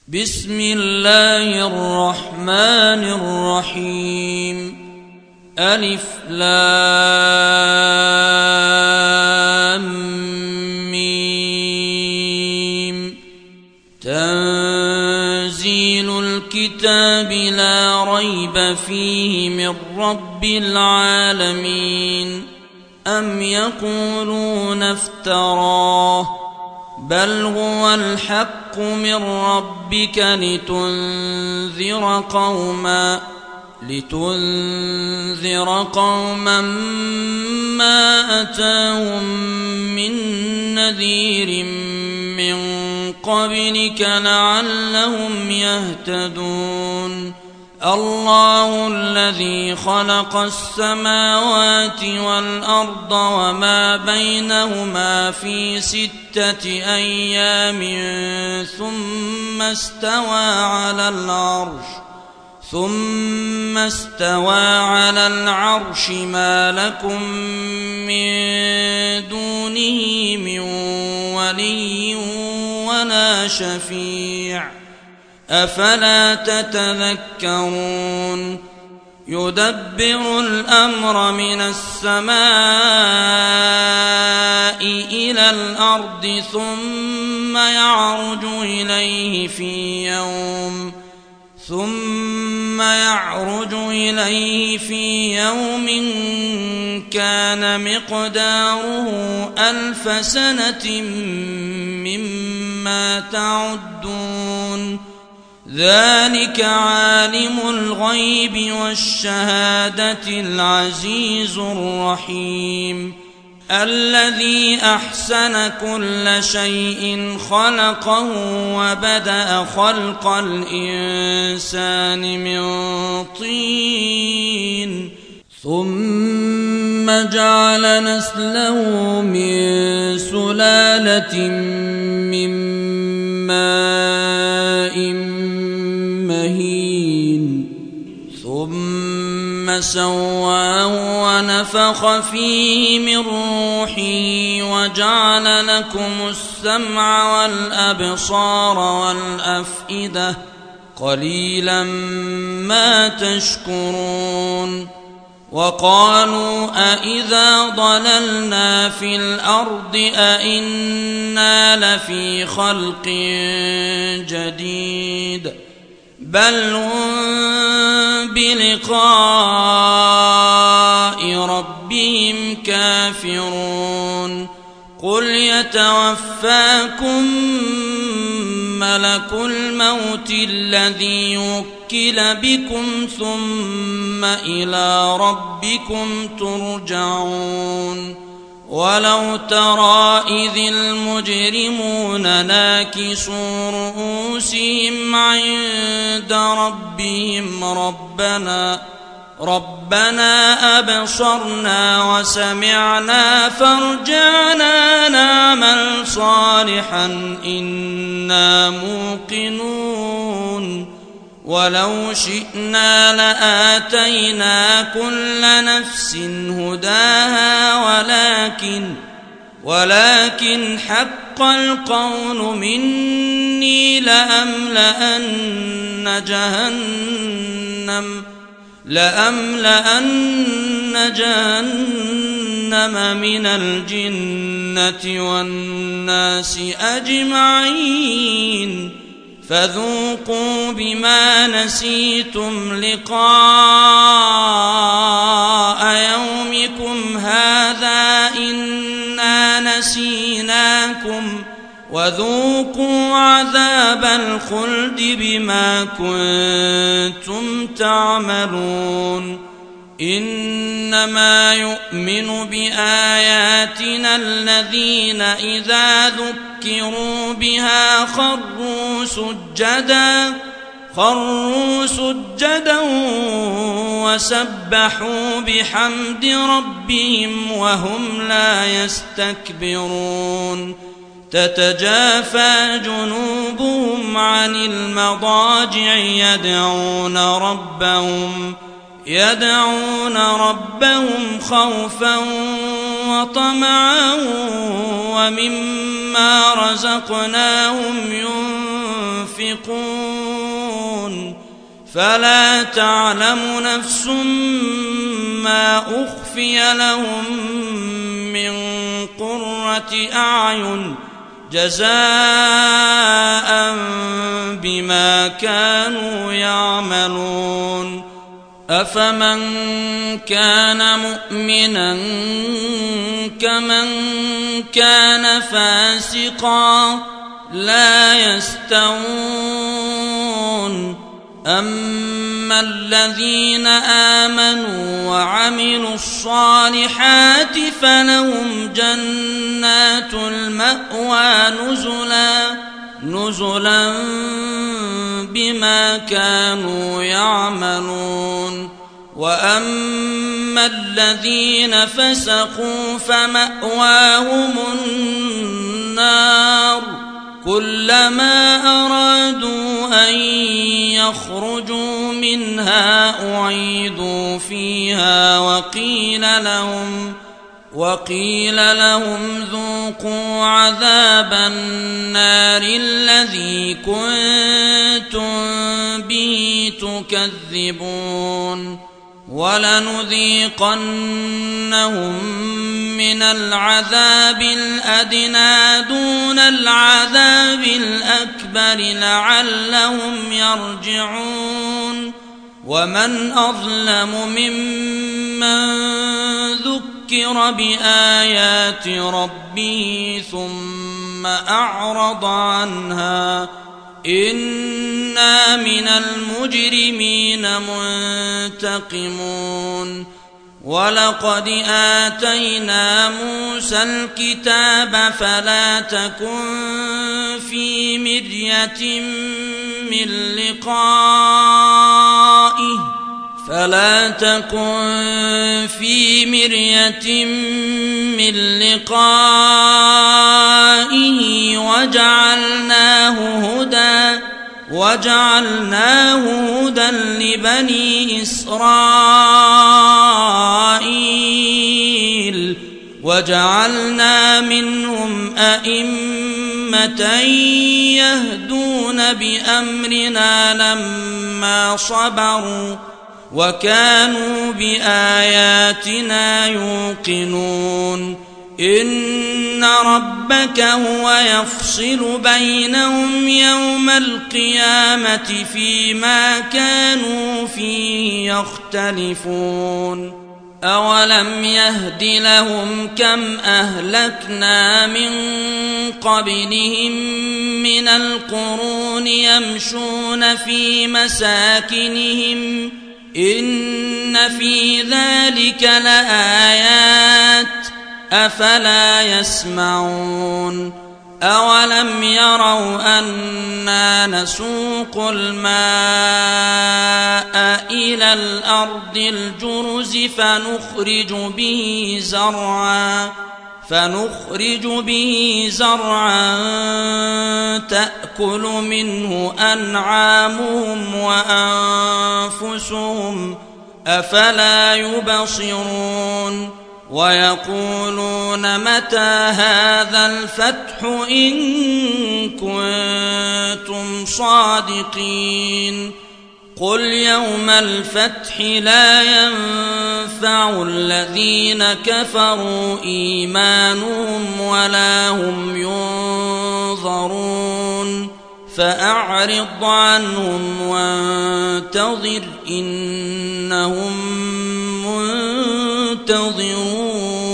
بسم الله الرحمن الرحيم. ألف لام ميم. تنزيل الكتاب لا ريب فيه من رب العالمين. أم يقولون افتراه بل هو الحق من ربك لتنذر قوما ما أتاهم من نذير من قبلك لعلهم يهتدون. الله الذي خلق السماوات والأرض وما بينهما في 6 أيام ثم استوى على العرش ما لكم من دونه من ولي ولا شفيع أفلا تتذكرون. يدبر الأمر من السماء إلى الأرض ثم يعرج إليه في يوم كان مقداره 1000 سنة مما تعدون. ذلك عالم الغيب والشهادة العزيز الرحيم. الذي أحسن كل شيء خلقه وبدأ خلق الإنسان من طين ثم جعل نسله من سلالة من ماء مهين ثم سواه ونفخ فيه من روحه وجعل لكم السمع والأبصار والأفئدة قليلا ما تشكرون. وقالوا أإذا ضللنا في الأرض أإنا لفي خلق جديد بل هم بلقاء ربهم كافرون. قل يتوفاكم ملك الموت الذي وكل بكم ثم إلى ربكم ترجعون. ولو ترى إذ المجرمون ناكسوا رؤوسهم عند ربهم ربنا أبصرنا وسمعنا فارجعنا نعمل صالحا إنا موقنون. ولو شئنا لآتينا كل نفس هداها ولكن حق القول مني لأملأن جهنم من الجنة والناس أجمعين. فذوقوا بما نسيتم لقاء يومكم هذا إنا نسيناكم وذوقوا عذاب الخلد بما كنتم تعملون. إنما يؤمن بآياتنا الذين إذا ذكروا بها خروا سجدا وسبحوا بحمد ربهم وهم لا يستكبرون. تتجافى جنوبهم عن المضاجع يدعون ربهم خوفا وطمعا ومما رزقناهم ينفقون. ينفقون فلا تعلم نفس ما أخفي لهم من قرة أعين جزاء بما كانوا يعملون أفمن كان مؤمنا كمن كان فاسقا لا يستوون أما الذين آمنوا وعملوا الصالحات فلهم جنات المأوى نزلا بما كانوا يعملون وأما الذين فسقوا فمأواهم النار كلما أرادوا أن يخرجوا منها أعيدوا فيها وقيل لهم ذوقوا عذاب النار الذي كنتم به تكذبون ولنذيقنهم من العذاب الأدنى دون العذاب الأكبر لعلهم يرجعون ومن أظلم ممن ذكر بآيات ربه ثم أعرض عنها إنا من المجرمين منتقمون ولقد آتينا موسى الكتاب فلا تكن في مرية من لقائه وجعلناه هدى لبني إسرائيل وجعلنا منهم أئمة يهدون بأمرنا لما صبروا وكانوا بآياتنا يوقنون إن ربك هو يفصل بينهم يوم القيامة فيما كانوا فيه يختلفون أولم يهد لهم كم أهلكنا من قبلهم من القرون يمشون في مساكنهم إن في ذلك لآيات أفلا يسمعون أولم يروا أنا نسوق الماء إلى الأرض الجرز فنخرج به زرعا تأكل منه أنعامهم وأنفسهم أفلا يبصرون ويقولون متى هذا الفتح إن كنتم صادقين قل يوم الفتح لا ينفع الذين كفروا إيمانهم ولا هم ينظرون فأعرض عنهم وانتظر إنهم منتظرون